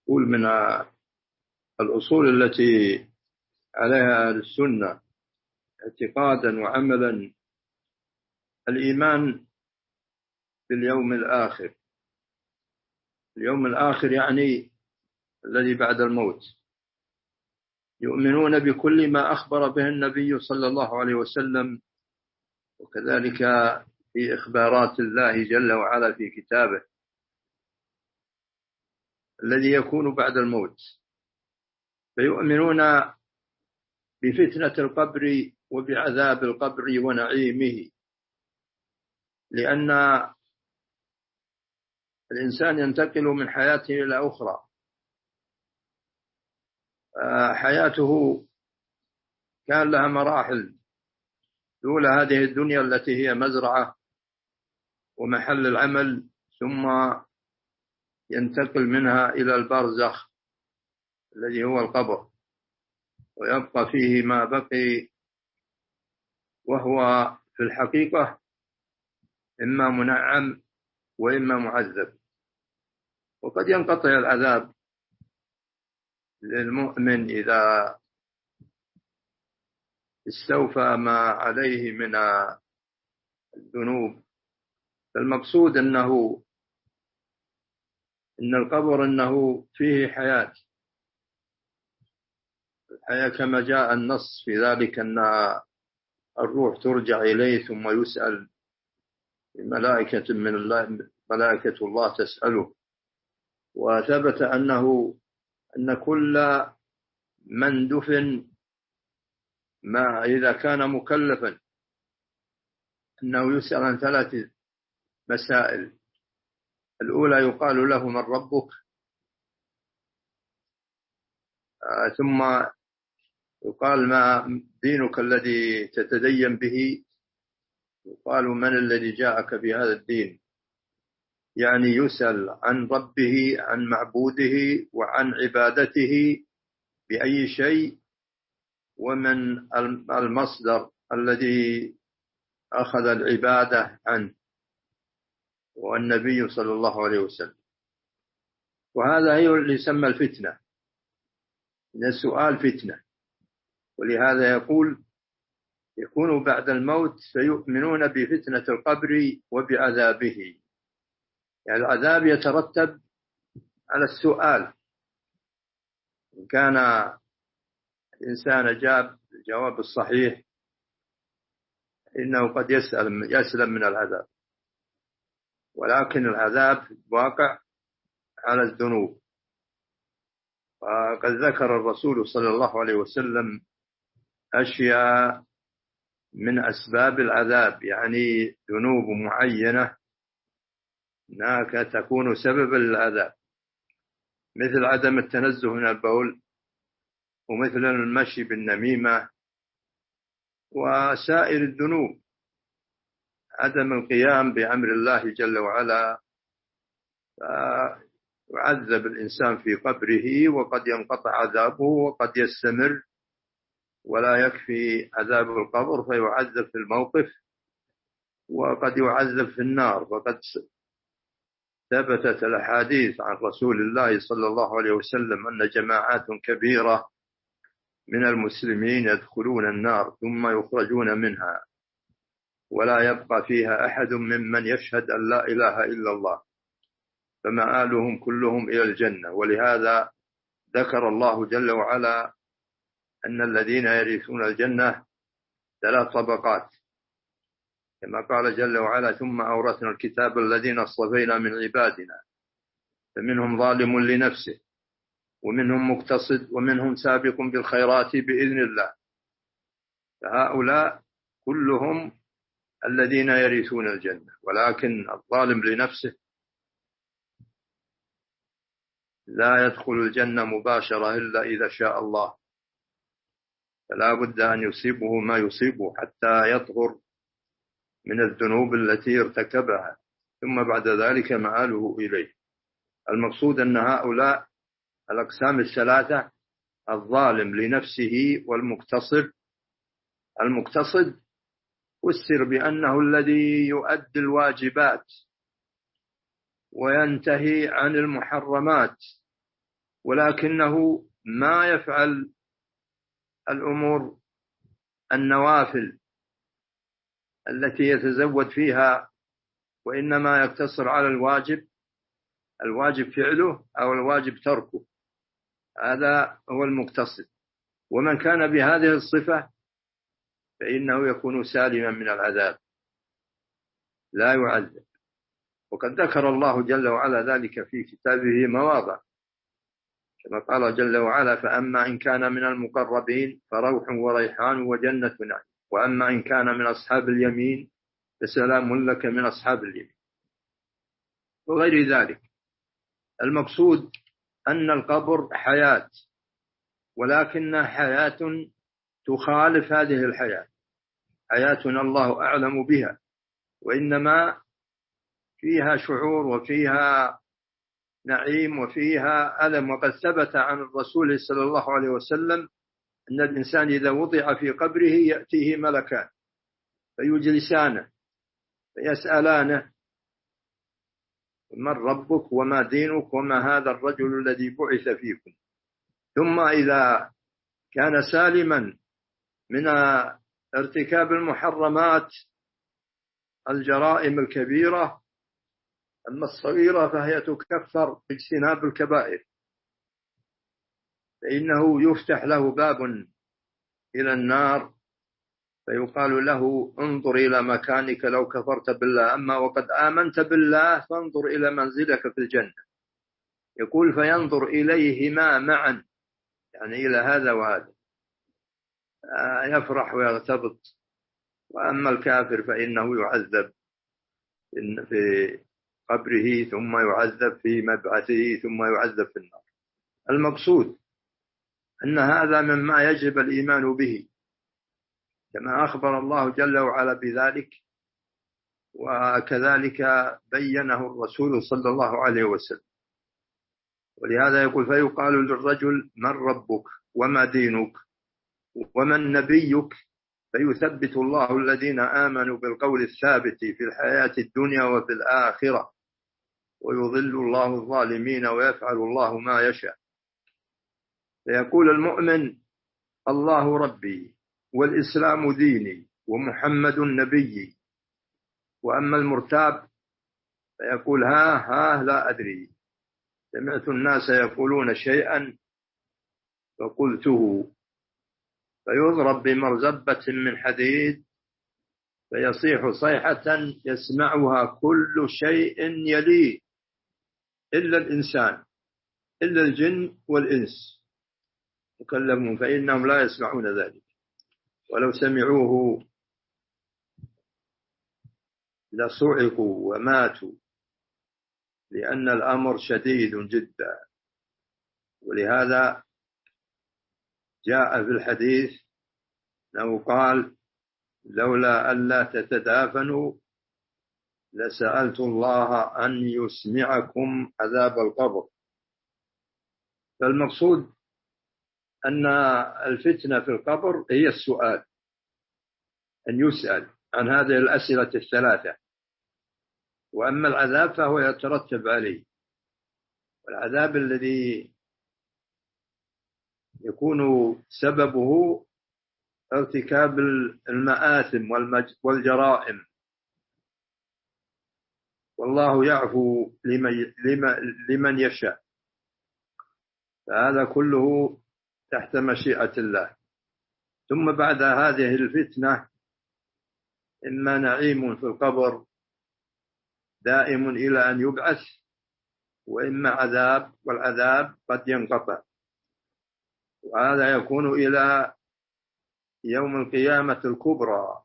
قول من الأصول التي عليها أهل السنة اعتقادا وعملا الإيمان باليوم الآخر. اليوم الآخر يعني الذي بعد الموت. يؤمنون بكل ما أخبر به النبي صلى الله عليه وسلم، وكذلك في إخبارات الله جل وعلا في كتابه الذي يكون بعد الموت. فيؤمنون بفتنة القبر وبعذاب القبر ونعيمه، لأن الإنسان ينتقل من حياته إلى أخرى. حياته كان لها مراحل. الأولى هذه الدنيا التي هي مزرعة ومحل العمل، ثم ينتقل منها إلى البرزخ الذي هو القبر، ويبقى فيه ما بقي، وهو في الحقيقة إما منعم وإما معذب. وقد ينقطع العذاب للمؤمن إذا استوفى ما عليه من الذنوب. فالمقصود إن القبر إنه فيه حياة، الحياة كما جاء النص في ذلك أن الروح ترجع إليه ثم يسأل ملائكة من الله، ملائكة الله تسأله. وثبت أن كل من دفن ما إذا كان مكلفا أنه يسأل عن 3 مسائل. الأولى يقال له من ربك، ثم يقال ما دينك الذي تتدين به، يقال من الذي جاءك بهذا الدين. يعني يسأل عن ربه، عن معبوده، وعن عبادته بأي شيء، ومن المصدر الذي أخذ العبادة عنه، والنبي صلى الله عليه وسلم. وهذا هي اللي يسمى الفتنة، إن السؤال فتنة. ولهذا يقول يكون بعد الموت فيؤمنون بفتنة القبر وبعذابه. يعني العذاب يترتب على السؤال. إن كان الإنسان جاب الجواب الصحيح إنه قد يسلم من العذاب، ولكن العذاب واقع على الذنوب. وقد ذكر الرسول صلى الله عليه وسلم أشياء من أسباب العذاب، يعني ذنوب معينة هناك تكون سببا للعذاب، مثل عدم التنزه من البول، ومثل المشي بالنميمة، وسائر الذنوب. عدم القيام بأمر الله جل وعلا، يعذب الإنسان في قبره، وقد ينقطع عذابه وقد يستمر، ولا يكفي عذاب القبر فيعذب في الموقف، وقد يعذب في النار. فقد ثبتت الأحاديث عن رسول الله صلى الله عليه وسلم أن جماعات كبيرة من المسلمين يدخلون النار ثم يخرجون منها، ولا يبقى فيها أحد ممن يشهد أن لا إله إلا الله، فمآلهم كلهم إلى الجنة. ولهذا ذكر الله جل وعلا أن الذين يرثون الجنة 3 طبقات، كما قال جل وعلا: ثم أورثنا الكتاب الذين اصطفينا من عبادنا فمنهم ظالم لنفسه ومنهم مقتصد ومنهم سابق بالخيرات بإذن الله. فهؤلاء كلهم الذين يرثون الجنة، ولكن الظالم لنفسه لا يدخل الجنة مباشرة إلا إذا شاء الله، فلا بد أن يصيبه ما يصيبه حتى يطهر من الذنوب التي ارتكبها، ثم بعد ذلك مآله إليه. المقصود أن هؤلاء الأقسام 3: الظالم لنفسه والمقتصد. المقتصد فسر بأنه الذي يؤدي الواجبات وينتهي عن المحرمات ولكنه ما يفعل الأمور النوافل التي يتزود فيها، وإنما يقتصر على الواجب فعله أو الواجب تركه. هذا هو المقتصد. ومن كان بهذه الصفة فإنه يكون سالما من العذاب، لا يعذب. وقد ذكر الله جل وعلا ذلك في كتابه مواضع، كما قال جل وعلا: فأما إن كان من المقربين فروح وريحان وجنة نعيم، وأما إن كان من أصحاب اليمين فسلام لك من أصحاب اليمين، وغير ذلك. المقصود أن القبر حياة، ولكنها حياة تخالف هذه الحياة، حياتنا الله أعلم بها، وإنما فيها شعور وفيها نعيم وفيها ألم. وقد ثبت عن الرسول صلى الله عليه وسلم أن الإنسان إذا وضع في قبره يأتيه ملكان فيجلسانه فيسألانه: من ربك وما دينك وما هذا الرجل الذي بعث فيكم؟ ثم إذا كان سالما من ارتكاب المحرمات الجرائم الكبيرة، أما الصغيرة فهي تكفر باجتناب الكبائر، فإنه يفتح له باب إلى النار فيقال له: انظر إلى مكانك لو كفرت بالله، أما وقد آمنت بالله فانظر إلى منزلك في الجنة. يقول: فينظر إليهما معا، يعني إلى هذا وهذا، يفرح ويغتبط. وأما الكافر فإنه يعذب في قبره، ثم يعذب في مبعثه، ثم يعذب في النار. المقصود أن هذا مما يجب الإيمان به، كما أخبر الله جل وعلا بذلك، وكذلك بينه الرسول صلى الله عليه وسلم. ولهذا يقول: فيقال للرجل: من ربك وما دينك ومن نبيك؟ فيثبت الله الذين آمنوا بالقول الثابت في الحياة الدنيا وفي الآخرة، ويضل الله الظالمين ويفعل الله ما يشاء. فيقول المؤمن: الله ربي والإسلام ديني ومحمد نبيي. وأما المرتاب فيقول: ها لا أدري، سمعت الناس يقولون شيئا فقلته. فيضرب بمرزبة من حديد فيصيح صيحة يسمعها كل شيء يليه إلا الإنسان، إلا الجن والإنس مكلمون، فإنهم لا يسمعون ذلك، ولو سمعوه لصعقوا وماتوا، لأن الأمر شديد جدا. ولهذا جاء في الحديث أنه قال: لولا ألا تتدافنوا لسألت الله أن يسمعكم عذاب القبر. فالمقصود أن الفتنة في القبر هي السؤال، أن يسأل عن هذه الأسئلة الثلاثة. وأما العذاب فهو يترتب عليه، والعذاب الذي يكون سببه ارتكاب المآثم والجرائم، والله يعفو لمن يشاء، فهذا كله تحت مشيئة الله. ثم بعد هذه الفتنة إما نعيم في القبر دائم إلى أن يبعث، وإما عذاب، والعذاب قد ينقطع، وهذا يكون إلى يوم القيامة الكبرى،